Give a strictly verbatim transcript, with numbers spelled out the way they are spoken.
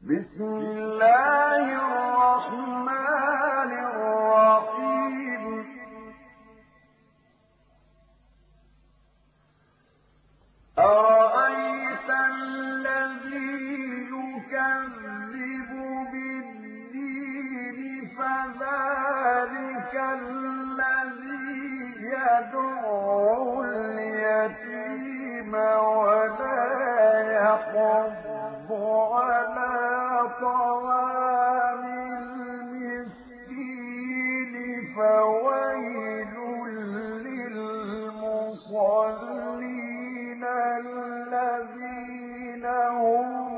بسم الله الرحمن الرحيم أرأيت الذي يكذب بالدين فذلك الذي يدعو اليتيم ولا يحض على طعام المسكين فويل للمصلين الذين هم